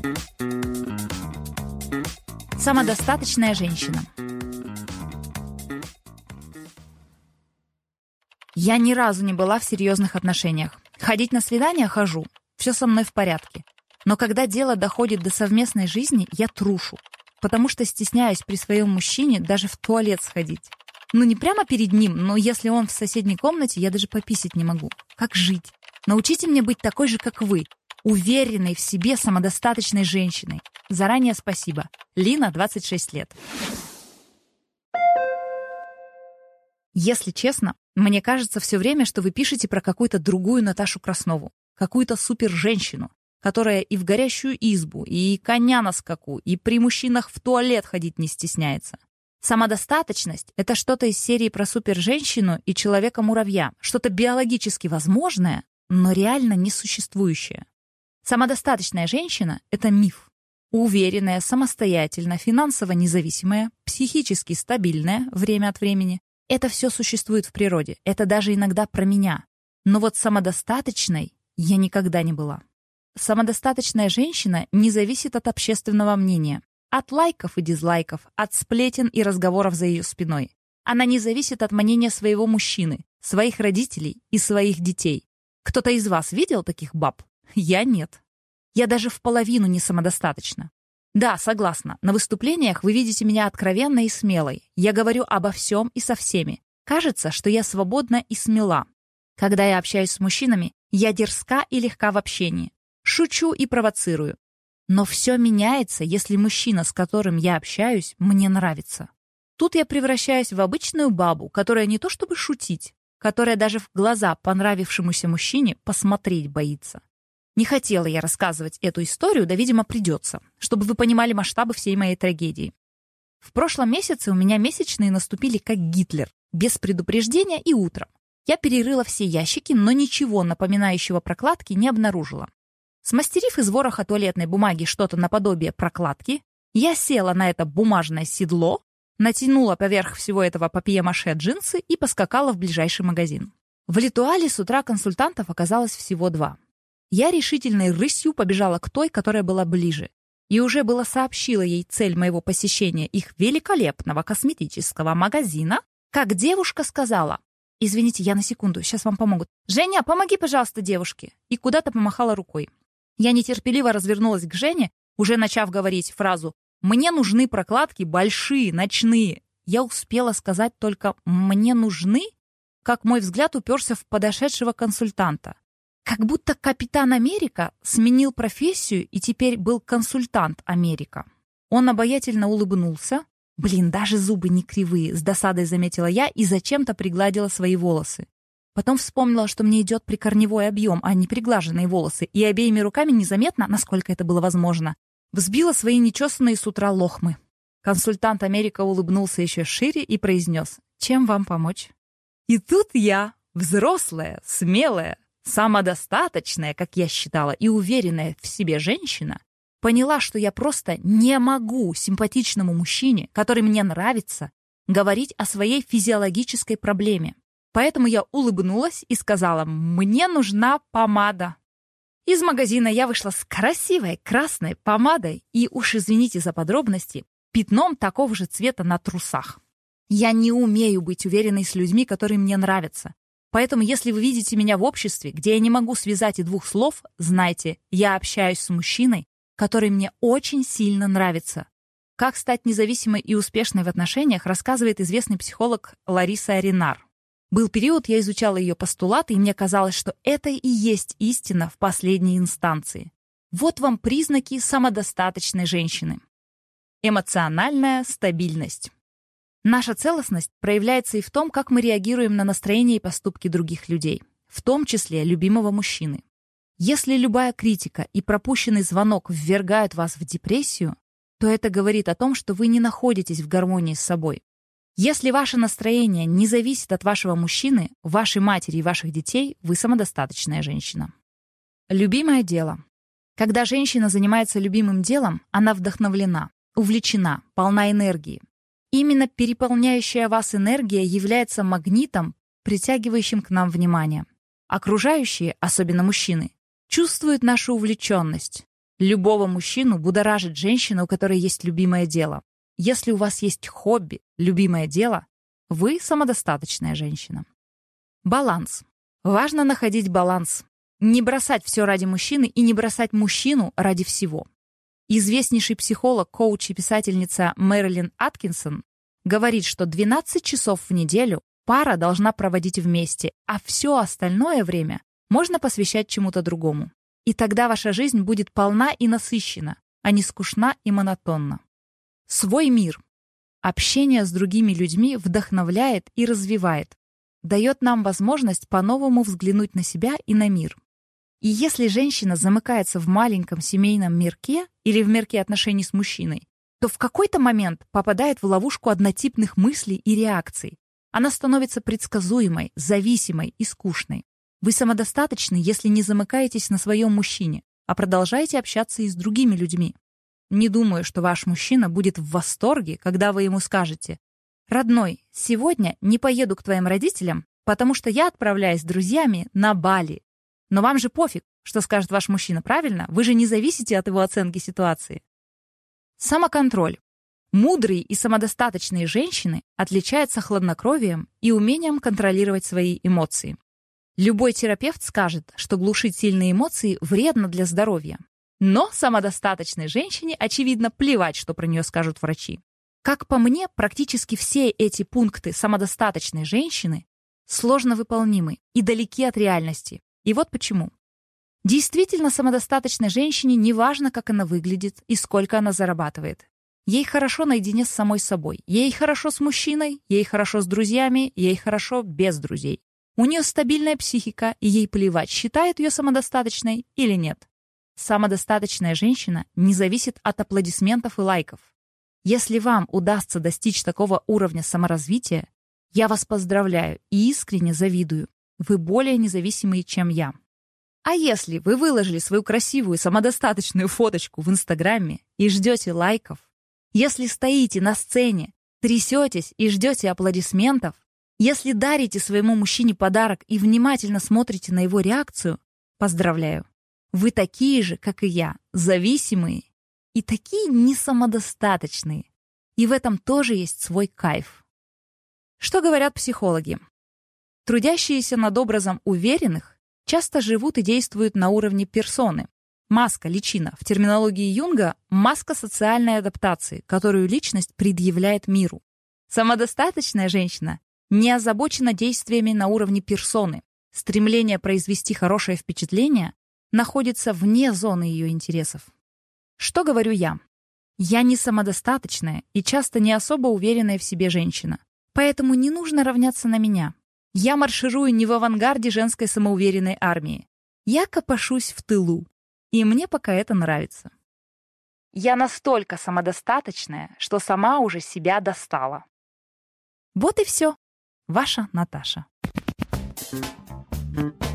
Самодостаточная женщина. Я ни разу не была в серьезных отношениях. Ходить на свидания хожу, все со мной в порядке. Но когда дело доходит до совместной жизни, я трушу, потому что стесняюсь при своем мужчине даже в туалет сходить. Ну, не прямо перед ним, но если он в соседней комнате, я даже пописать не могу. Как жить? Научите меня быть такой же, как вы, уверенной в себе, самодостаточной женщиной. Заранее спасибо. Лина, 26 лет. Если честно, мне кажется все время, что вы пишете про какую-то другую Наташу Краснову, какую-то супер-женщину, которая и в горящую избу, и коня на скаку, и при мужчинах в туалет ходить не стесняется. Самодостаточность — это что-то из серии про супер-женщину и человека-муравья, что-то биологически возможное, но реально несуществующее. Самодостаточная женщина — это миф. Уверенная, самостоятельно, финансово независимая, психически стабильная время от времени. Это все существует в природе. Это даже иногда про меня. Но вот самодостаточной я никогда не была. Самодостаточная женщина не зависит от общественного мнения, от лайков и дизлайков, от сплетен и разговоров за ее спиной. Она не зависит от мнения своего мужчины, своих родителей и своих детей. Кто-то из вас видел таких баб? Я нет. Я даже в половину не самодостаточна. Да, согласна, на выступлениях вы видите меня откровенной и смелой. Я говорю обо всем и со всеми. Кажется, что я свободна и смела. Когда я общаюсь с мужчинами, я дерзка и легка в общении. Шучу и провоцирую. Но все меняется, если мужчина, с которым я общаюсь, мне нравится. Тут я превращаюсь в обычную бабу, которая не то чтобы шутить, которая даже в глаза понравившемуся мужчине посмотреть боится. Не хотела я рассказывать эту историю, да, видимо, придется, чтобы вы понимали масштабы всей моей трагедии. В прошлом месяце у меня месячные наступили как Гитлер, без предупреждения и утром. Я перерыла все ящики, но ничего напоминающего прокладки не обнаружила. Смастерив из вороха туалетной бумаги что-то наподобие прокладки, я села на это бумажное седло, натянула поверх всего этого папье-маше джинсы и поскакала в ближайший магазин. В Литуале с утра консультантов оказалось всего 2. Я решительной рысью побежала к той, которая была ближе, и уже было сообщила ей цель моего посещения их великолепного косметического магазина, как девушка сказала: «Извините, я на секунду, сейчас вам помогут. Женя, помоги, пожалуйста, девушке!» И куда-то помахала рукой. Я нетерпеливо развернулась к Жене, уже начав говорить фразу «Мне нужны прокладки большие, ночные». Я успела сказать только «мне нужны», как мой взгляд уперся в подошедшего консультанта. Как будто Капитан Америка сменил профессию и теперь был консультант Америка. Он обаятельно улыбнулся. Блин, даже зубы не кривые, с досадой заметила я и зачем-то пригладила свои волосы. Потом вспомнила, что мне идет прикорневой объем, а не приглаженные волосы, и обеими руками незаметно, насколько это было возможно, взбила свои нечесанные с утра лохмы. Консультант Америка улыбнулся еще шире и произнес: «Чем вам помочь?» И тут я, взрослая, смелая, самодостаточная, как я считала, и уверенная в себе женщина, поняла, что я просто не могу симпатичному мужчине, который мне нравится, говорить о своей физиологической проблеме. Поэтому я улыбнулась и сказала: «Мне нужна помада». Из магазина я вышла с красивой красной помадой и, уж извините за подробности, пятном такого же цвета на трусах. Я не умею быть уверенной с людьми, которые мне нравятся. Поэтому, если вы видите меня в обществе, где я не могу связать и 2 слов, знайте, я общаюсь с мужчиной, который мне очень сильно нравится. Как стать независимой и успешной в отношениях, рассказывает известный психолог Лариса Аринар. Был период, я изучала ее постулаты, и мне казалось, что это и есть истина в последней инстанции. Вот вам признаки самодостаточной женщины. Эмоциональная стабильность. Наша целостность проявляется и в том, как мы реагируем на настроение и поступки других людей, в том числе любимого мужчины. Если любая критика и пропущенный звонок ввергают вас в депрессию, то это говорит о том, что вы не находитесь в гармонии с собой. Если ваше настроение не зависит от вашего мужчины, вашей матери и ваших детей, вы самодостаточная женщина. Любимое дело. Когда женщина занимается любимым делом, она вдохновлена, увлечена, полна энергии. Именно переполняющая вас энергия является магнитом, притягивающим к нам внимание. Окружающие, особенно мужчины, чувствуют нашу увлеченность. Любого мужчину будоражит женщина, у которой есть любимое дело. Если у вас есть хобби, любимое дело, вы самодостаточная женщина. Баланс. Важно находить баланс. Не бросать все ради мужчины и не бросать мужчину ради всего. Известнейший психолог, коуч и писательница Мэрилин Аткинсон говорит, что 12 часов в неделю пара должна проводить вместе, а все остальное время можно посвящать чему-то другому. И тогда ваша жизнь будет полна и насыщена, а не скучна и монотонна. Свой мир. Общение с другими людьми вдохновляет и развивает, дает нам возможность по-новому взглянуть на себя и на мир. И если женщина замыкается в маленьком семейном мирке или в мирке отношений с мужчиной, то в какой-то момент попадает в ловушку однотипных мыслей и реакций. Она становится предсказуемой, зависимой и скучной. Вы самодостаточны, если не замыкаетесь на своем мужчине, а продолжаете общаться и с другими людьми. Не думаю, что ваш мужчина будет в восторге, когда вы ему скажете: «Родной, сегодня не поеду к твоим родителям, потому что я отправляюсь с друзьями на Бали». Но вам же пофиг, что скажет ваш мужчина, правильно? Вы же не зависите от его оценки ситуации. Самоконтроль. Мудрые и самодостаточные женщины отличаются хладнокровием и умением контролировать свои эмоции. Любой терапевт скажет, что глушить сильные эмоции вредно для здоровья. Но самодостаточной женщине, очевидно, плевать, что про нее скажут врачи. Как по мне, практически все эти пункты самодостаточной женщины сложно выполнимы и далеки от реальности. И вот почему. Действительно, самодостаточной женщине не важно, как она выглядит и сколько она зарабатывает. Ей хорошо наедине с самой собой. Ей хорошо с мужчиной, ей хорошо с друзьями, ей хорошо без друзей. У нее стабильная психика, и ей плевать, считает ее самодостаточной или нет. Самодостаточная женщина не зависит от аплодисментов и лайков. Если вам удастся достичь такого уровня саморазвития, я вас поздравляю и искренне завидую. Вы более независимые, чем я. А если вы выложили свою красивую самодостаточную фоточку в Инстаграме и ждете лайков, если стоите на сцене, трясетесь и ждете аплодисментов, если дарите своему мужчине подарок и внимательно смотрите на его реакцию, поздравляю. Вы такие же, как и я, зависимые и такие несамодостаточные. И в этом тоже есть свой кайф. Что говорят психологи? Трудящиеся над образом уверенных часто живут и действуют на уровне персоны. Маска, личина. В терминологии Юнга — маска социальной адаптации, которую личность предъявляет миру. Самодостаточная женщина не озабочена действиями на уровне персоны. Стремление произвести хорошее впечатление находится вне зоны ее интересов. Что говорю я? Я не самодостаточная и часто не особо уверенная в себе женщина. Поэтому не нужно равняться на меня. Я марширую не в авангарде женской самоуверенной армии. Я копошусь в тылу. И мне пока это нравится. Я настолько самодостаточная, что сама уже себя достала. Вот и все. Ваша Наташа.